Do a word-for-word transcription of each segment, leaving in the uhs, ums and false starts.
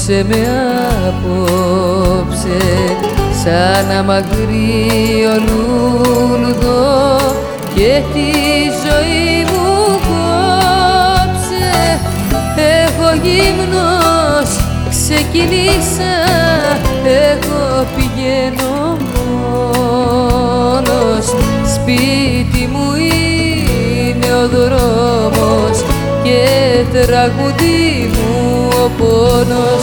Δώσε με απόψε σαν αμαγρίο λουλουδό και τη ζωή μου κόψε. Εγώ γύμνος ξεκινήσα, εγώ πηγαίνω μόνος. Σπίτι μου είναι ο δρόμος και τραγουδί μου ο πόνος.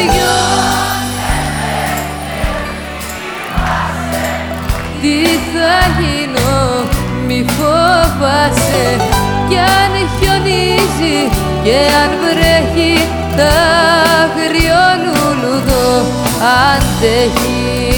Τι θα γίνω, μη φοβάσαι, κι αν χιονίζει και αν βρέχει τ' άγριο λουλουδό αντέχει.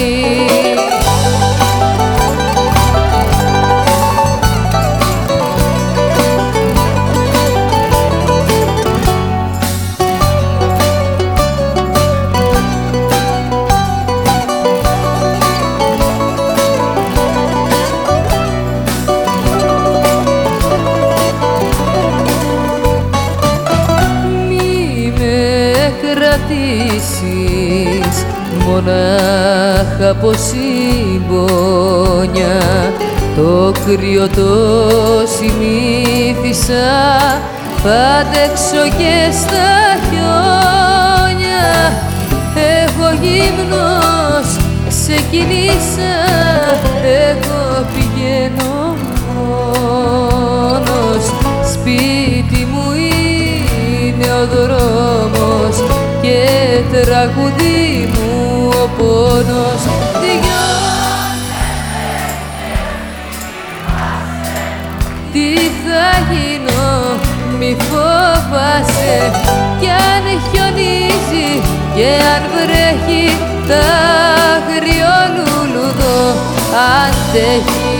Κρατήσεις μονάχα από συμπόνια, το κρύο το συνήθισα πάντεξω και στα χιόνια. Εγώ γύμνος ξεκινήσα, εγώ πηγαίνω μόνος. Σπίτι μου είναι ο δρόμος και τραγουδί μου ο πόνος. Τι θα γίνω, μη φοβάσαι, κι αν χιονίζει και αν βρέχει τ' άγριο λουλουδό αντέχει.